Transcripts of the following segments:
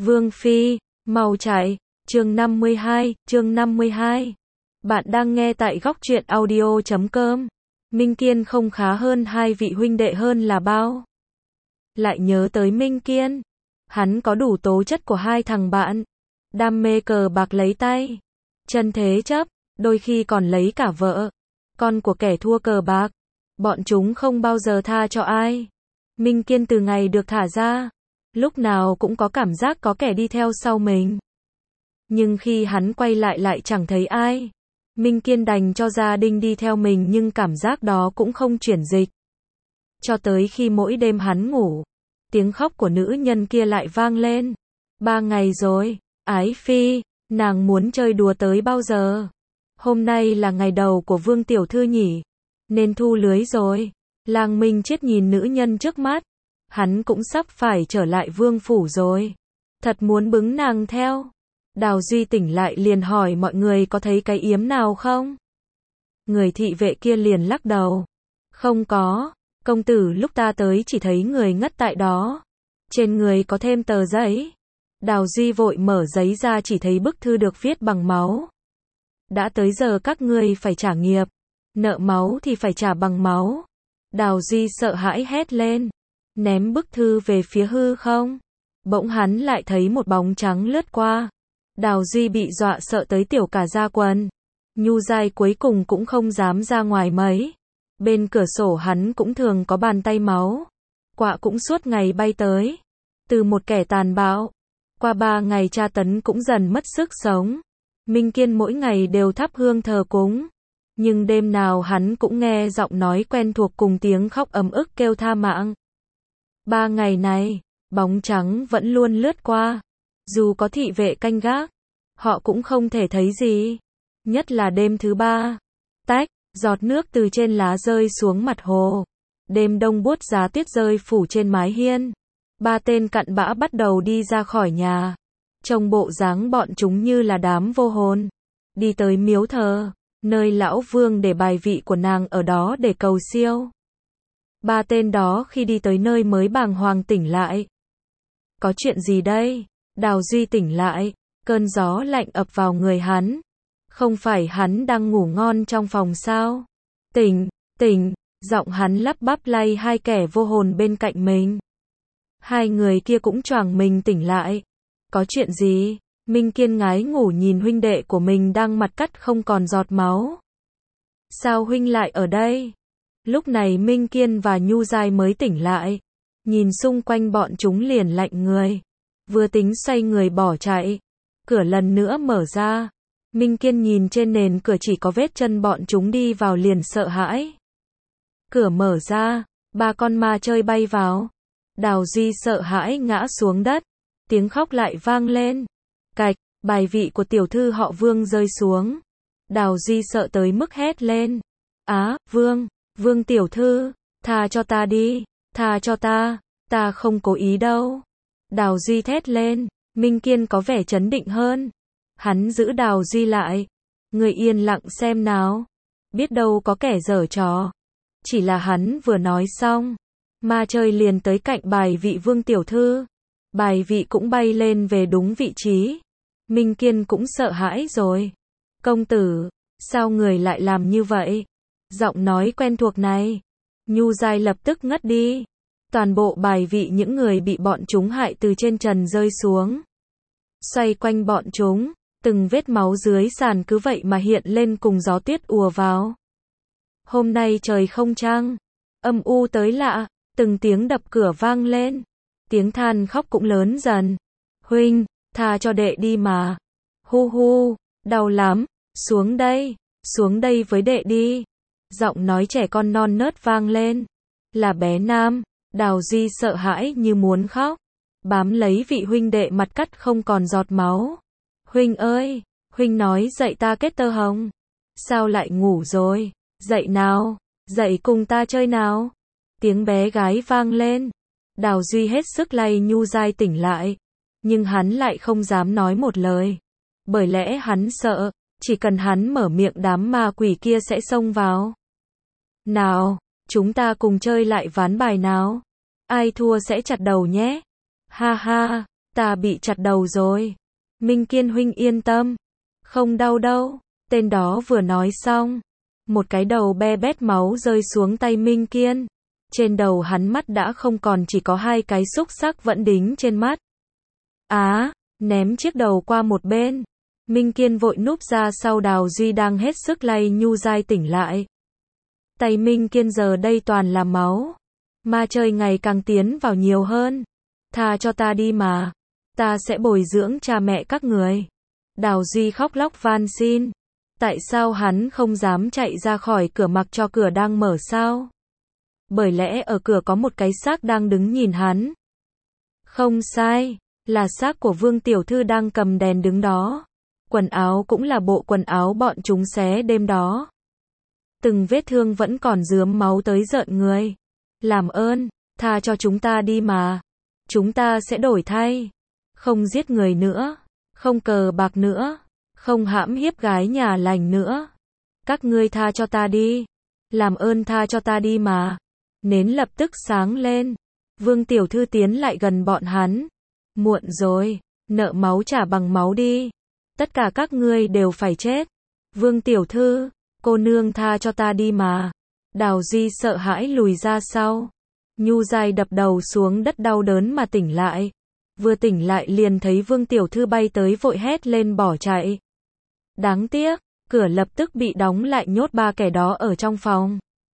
Vương Phi, mau chạy. Chương 52. Bạn đang nghe tại góc truyện audio.com. Minh Kiên không khá hơn hai vị huynh đệ hơn là bao. Lại nhớ tới Minh Kiên. Hắn có đủ tố chất của hai thằng bạn. Đam mê cờ bạc lấy tay. Chân thế chấp, đôi khi còn lấy cả vợ. Con của kẻ thua cờ bạc. Bọn chúng không bao giờ tha cho ai. Minh Kiên từ ngày được thả ra, lúc nào cũng có cảm giác có kẻ đi theo sau mình. Nhưng khi hắn quay lại chẳng thấy ai. Minh Kiên đành cho gia đình đi theo mình nhưng cảm giác đó cũng không chuyển dịch. Cho tới khi mỗi đêm hắn ngủ, tiếng khóc của nữ nhân kia lại vang lên. 3 ngày rồi, Ái Phi, nàng muốn chơi đùa tới bao giờ? Hôm nay là ngày đầu của Vương Tiểu Thư nhỉ? Nên thu lưới rồi. Lang Minh Chết nhìn nữ nhân trước mắt. Hắn cũng sắp phải trở lại vương phủ rồi. Thật muốn bứng nàng theo. Đào Duy tỉnh lại liền hỏi mọi người có thấy cái yếm nào không? Người thị vệ kia liền lắc đầu. Không có, công tử lúc ta tới chỉ thấy người ngất tại đó. Trên người có thêm tờ giấy. Đào Duy vội mở giấy ra chỉ thấy bức thư được viết bằng máu. Đã tới giờ các ngươi phải trả nghiệp. Nợ máu thì phải trả bằng máu. Đào Duy sợ hãi hét lên. Ném bức thư về phía hư không. Bỗng hắn lại thấy một bóng trắng lướt qua. Đào Duy bị dọa sợ tới tiểu cả da quần. Nhu Giai cuối cùng cũng không dám ra ngoài mấy. Bên cửa sổ hắn cũng thường có bàn tay máu. Quạ cũng suốt ngày bay tới. Từ một kẻ tàn bạo. Qua 3 ngày tra tấn cũng dần mất sức sống. Minh Kiên mỗi ngày đều thắp hương thờ cúng. Nhưng đêm nào hắn cũng nghe giọng nói quen thuộc cùng tiếng khóc ấm ức kêu tha mạng. 3 ngày này, bóng trắng vẫn luôn lướt qua. Dù có thị vệ canh gác, họ cũng không thể thấy gì. Nhất là đêm thứ 3. Tách, giọt nước từ trên lá rơi xuống mặt hồ. Đêm đông buốt giá tuyết rơi phủ trên mái hiên. 3 tên cặn bã bắt đầu đi ra khỏi nhà. Trông bộ dáng bọn chúng như là đám vô hồn. Đi tới miếu thờ, nơi lão vương để bài vị của nàng ở đó để cầu siêu. 3 tên đó khi đi tới nơi mới bàng hoàng tỉnh lại. Có chuyện gì đây? Đào Duy tỉnh lại, cơn gió lạnh ập vào người hắn. Không phải hắn đang ngủ ngon trong phòng sao? Tỉnh, giọng hắn lắp bắp lay hai kẻ vô hồn bên cạnh mình. Hai người kia cũng choàng mình tỉnh lại. Có chuyện gì? Minh Kiên ngái ngủ nhìn huynh đệ của mình đang mặt cắt không còn giọt máu. Sao huynh lại ở đây? Lúc này Minh Kiên và Nhu Giai mới tỉnh lại. Nhìn xung quanh bọn chúng liền lạnh người. Vừa tính xoay người bỏ chạy. Cửa lần nữa mở ra. Minh Kiên nhìn trên nền cửa chỉ có vết chân bọn chúng đi vào liền sợ hãi. Cửa mở ra, 3 con ma chơi bay vào. Đào Duy sợ hãi ngã xuống đất. Tiếng khóc lại vang lên. Cạch, bài vị của tiểu thư họ Vương rơi xuống. Đào Duy sợ tới mức hét lên. Á, Vương tiểu thư, tha cho ta đi, tha cho ta không cố ý đâu. Đào Duy thét lên, Minh Kiên có vẻ trấn định hơn. Hắn giữ Đào Duy lại. Người yên lặng xem nào. Biết đâu có kẻ giở trò. Chỉ là hắn vừa nói xong. Ma chơi liền tới cạnh bài vị Vương tiểu thư. Bài vị cũng bay lên về đúng vị trí. Minh Kiên cũng sợ hãi rồi. Công tử, sao người lại làm như vậy? Giọng nói quen thuộc này. Nhu Giai lập tức ngất đi. Toàn bộ bài vị những người bị bọn chúng hại từ trên trần rơi xuống. Xoay quanh bọn chúng, từng vết máu dưới sàn cứ vậy mà hiện lên cùng gió tuyết ùa vào. Hôm nay trời không trăng, âm u tới lạ, từng tiếng đập cửa vang lên. Tiếng than khóc cũng lớn dần. Huynh, tha cho đệ đi mà. Hu, đau lắm, xuống đây với đệ đi. Giọng nói trẻ con non nớt vang lên. Là bé Nam. Đào Duy sợ hãi như muốn khóc. Bám lấy vị huynh đệ mặt cắt không còn giọt máu. Huynh ơi, huynh nói dạy ta kết tơ hồng. Sao lại ngủ rồi? Dậy nào, dậy cùng ta chơi nào. Tiếng bé gái vang lên. Đào Duy hết sức lay Nhu Giai tỉnh lại. Nhưng hắn lại không dám nói một lời. Bởi lẽ hắn sợ, chỉ cần hắn mở miệng đám ma quỷ kia sẽ xông vào. Nào, chúng ta cùng chơi lại ván bài nào. Ai thua sẽ chặt đầu nhé. Ha ha, Ta bị chặt đầu rồi. Minh Kiên huynh yên tâm. Không đau đâu. Tên đó vừa nói xong. Một cái đầu be bét máu rơi xuống tay Minh Kiên. Trên đầu hắn mắt đã không còn, chỉ có hai cái xúc xắc vẫn đính trên mắt. Ném chiếc đầu qua một bên. Minh Kiên vội núp ra sau Đào Duy đang hết sức lay Nhu Giai tỉnh lại. Tay Minh Kiên giờ đây toàn là máu. Ma chơi ngày càng tiến vào nhiều hơn. Tha cho ta đi mà. Ta sẽ bồi dưỡng cha mẹ các người. Đào Duy khóc lóc van xin. Tại sao hắn không dám chạy ra khỏi cửa mặc cho cửa đang mở sao? Bởi lẽ ở cửa có một cái xác đang đứng nhìn hắn. Không sai, là xác của Vương Tiểu Thư đang cầm đèn đứng đó. Quần áo cũng là bộ quần áo bọn chúng xé đêm đó. Từng vết thương vẫn còn rướm máu tới rợn người. Làm ơn, tha cho chúng ta đi mà. Chúng ta sẽ đổi thay. Không giết người nữa. Không cờ bạc nữa. Không hãm hiếp gái nhà lành nữa. Các ngươi tha cho ta đi. Làm ơn tha cho ta đi mà. Nến lập tức sáng lên. Vương Tiểu Thư tiến lại gần bọn hắn. Muộn rồi. Nợ máu trả bằng máu đi. Tất cả các ngươi đều phải chết. Vương Tiểu Thư, cô nương tha cho ta đi mà. Đào Duy sợ hãi lùi ra sau. Nhu Giai đập đầu xuống đất đau đớn mà tỉnh lại. Vừa tỉnh lại liền thấy Vương Tiểu Thư bay tới vội hét lên bỏ chạy. Đáng tiếc, cửa lập tức bị đóng lại nhốt ba kẻ đó ở trong phòng.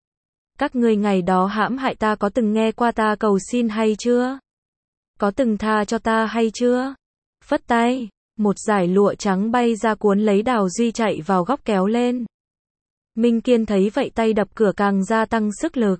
Các ngươi ngày đó hãm hại ta có từng nghe qua ta cầu xin hay chưa? Có từng tha cho ta hay chưa? Phất tay, một dải lụa trắng bay ra cuốn lấy Đào Duy chạy vào góc kéo lên. Minh Kiên thấy vậy tay đập cửa càng gia tăng sức lực.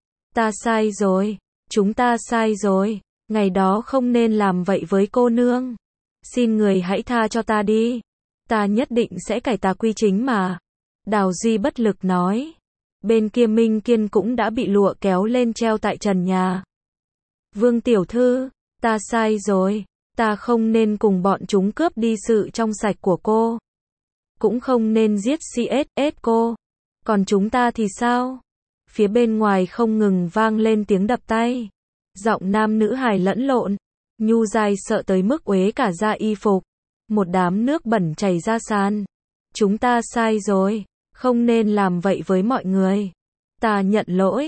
Ta sai rồi, chúng ta sai rồi, ngày đó không nên làm vậy với cô nương. Xin người hãy tha cho ta đi. Ta nhất định sẽ cải tà quy chính mà. Đào Duy bất lực nói. Bên kia Minh Kiên cũng đã bị lụa kéo lên treo tại trần nhà. Vương Tiểu Thư, ta sai rồi. Ta không nên cùng bọn chúng cướp đi sự trong sạch của cô. Cũng không nên giết CSS cô. Còn chúng ta thì sao? Phía bên ngoài không ngừng vang lên tiếng đập tay. Giọng nam nữ hài lẫn lộn. Nhu Giai sợ tới mức uế cả ra y phục. Một đám nước bẩn chảy ra sàn. Chúng ta sai rồi. Không nên làm vậy với mọi người. Ta nhận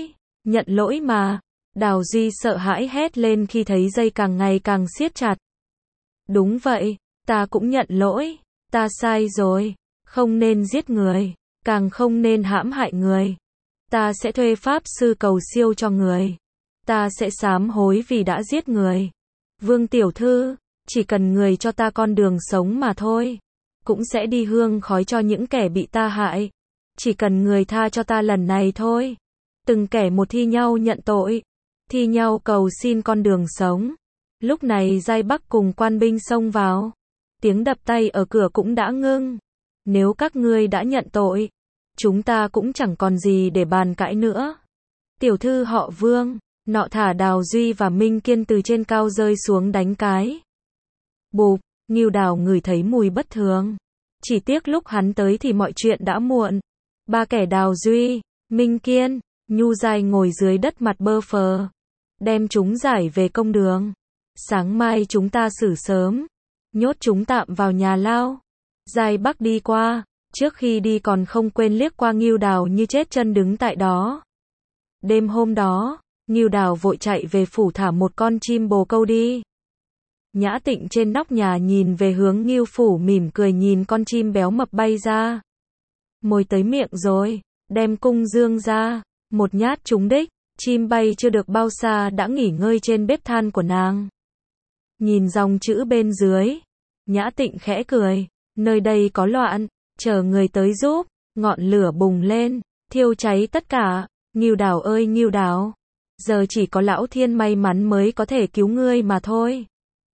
lỗi mà. Đào Duy sợ hãi hét lên khi thấy dây càng ngày càng siết chặt. Đúng vậy, ta cũng nhận lỗi. Ta sai rồi. Không nên giết người. Càng không nên hãm hại người. Ta sẽ thuê pháp sư cầu siêu cho người. Ta sẽ sám hối vì đã giết người. Vương Tiểu Thư, chỉ cần người cho ta con đường sống mà thôi. Cũng sẽ đi hương khói cho những kẻ bị ta hại. Chỉ cần người tha cho ta lần này thôi. Từng kẻ một thi nhau nhận tội. Thi nhau cầu xin con đường sống. Lúc này Giai Bắc cùng quan binh xông vào. Tiếng đập tay ở cửa cũng đã ngưng. Nếu các ngươi đã nhận tội, chúng ta cũng chẳng còn gì để bàn cãi nữa. Tiểu thư họ Vương, nọ thả Đào Duy và Minh Kiên từ trên cao rơi xuống đánh cái. Bụp, Ngưu Đào ngửi thấy mùi bất thường. Chỉ tiếc lúc hắn tới thì mọi chuyện đã muộn. Ba kẻ Đào Duy, Minh Kiên, Nhu Giai ngồi dưới đất mặt bơ phờ. Đem chúng giải về công đường. Sáng mai chúng ta xử sớm. Nhốt chúng tạm vào nhà lao. Giai Bắc đi qua. Trước khi đi còn không quên liếc qua Ngưu Đào như chết chân đứng tại đó. Đêm hôm đó, Ngưu Đào vội chạy về phủ thả một con chim bồ câu đi. Nhã Tịnh trên nóc nhà nhìn về hướng Ngưu phủ mỉm cười nhìn con chim béo mập bay ra. Mồi tới miệng rồi, đem cung dương ra, một nhát trúng đích, chim bay chưa được bao xa đã nghỉ ngơi trên bếp than của nàng. Nhìn dòng chữ bên dưới, Nhã Tịnh khẽ cười, nơi đây có loạn, chờ người tới giúp, ngọn lửa bùng lên, thiêu cháy tất cả. Ngưu Đào ơi Ngưu Đào, giờ chỉ có lão thiên may mắn mới có thể cứu ngươi mà thôi.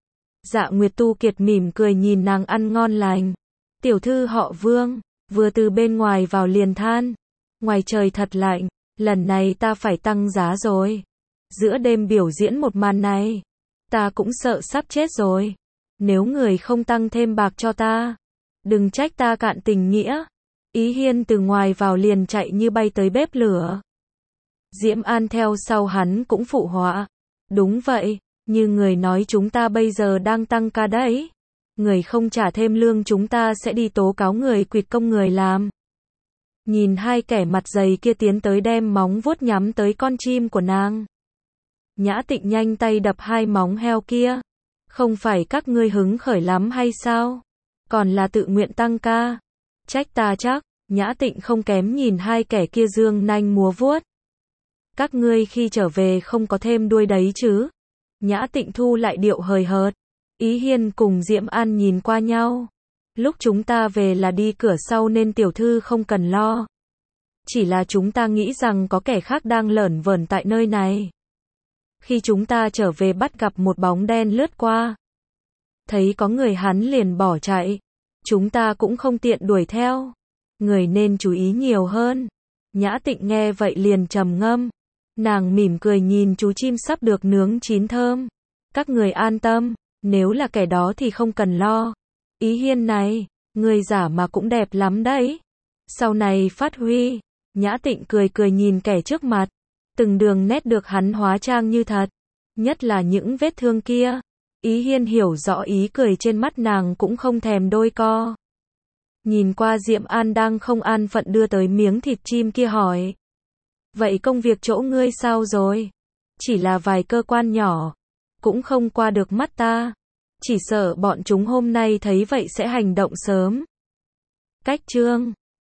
Dạ Nguyệt Tu Kiệt mỉm cười nhìn nàng ăn ngon lành. Tiểu thư họ Vương, vừa từ bên ngoài vào liền than. Ngoài trời thật lạnh, lần này ta phải tăng giá rồi. Giữa đêm biểu diễn một màn này, ta cũng sợ sắp chết rồi. Nếu người không tăng thêm bạc cho ta, đừng trách ta cạn tình nghĩa. Ý Hiên từ ngoài vào liền chạy như bay tới bếp lửa. Diễm An theo sau hắn cũng phụ họa. Đúng vậy, Như người nói chúng ta bây giờ đang tăng ca đấy. Người không trả thêm lương chúng ta sẽ đi tố cáo người quỵt công người làm. Nhìn hai kẻ mặt dày kia tiến tới đem móng vuốt nhắm tới con chim của nàng. Nhã Tịnh nhanh tay đập hai móng heo kia. Không phải các ngươi hứng khởi lắm hay sao? Còn là tự nguyện tăng ca. Trách ta chắc. Nhã Tịnh không kém nhìn hai kẻ kia dương nanh múa vuốt. Các ngươi khi trở về không có thêm đuôi đấy chứ? Nhã Tịnh thu lại điệu hời hợt. Ý Hiên cùng Diệm An nhìn qua nhau. Lúc chúng ta về là đi cửa sau nên tiểu thư không cần lo. Chỉ là chúng ta nghĩ rằng có kẻ khác đang lởn vởn tại nơi này. Khi chúng ta trở về bắt gặp một bóng đen lướt qua. Thấy có người hắn liền bỏ chạy. Chúng ta cũng không tiện đuổi theo. Người nên chú ý nhiều hơn. Nhã Tịnh nghe vậy liền trầm ngâm. Nàng mỉm cười nhìn chú chim sắp được nướng chín thơm. Các người an tâm, nếu là kẻ đó thì không cần lo. Ý Hiên này, người giả mà cũng đẹp lắm đấy. Sau này phát huy. Nhã Tịnh cười cười nhìn kẻ trước mặt. Từng đường nét được hắn hóa trang như thật. Nhất là những vết thương kia. Ý Hiên hiểu rõ ý cười trên mắt nàng cũng không thèm đôi co. Nhìn qua Diệm An đang không an phận đưa tới miếng thịt chim kia hỏi. Vậy công việc chỗ ngươi sao rồi? Chỉ là vài cơ quan nhỏ. Cũng không qua được mắt ta. Chỉ sợ bọn chúng hôm nay thấy vậy sẽ hành động sớm. Cách chương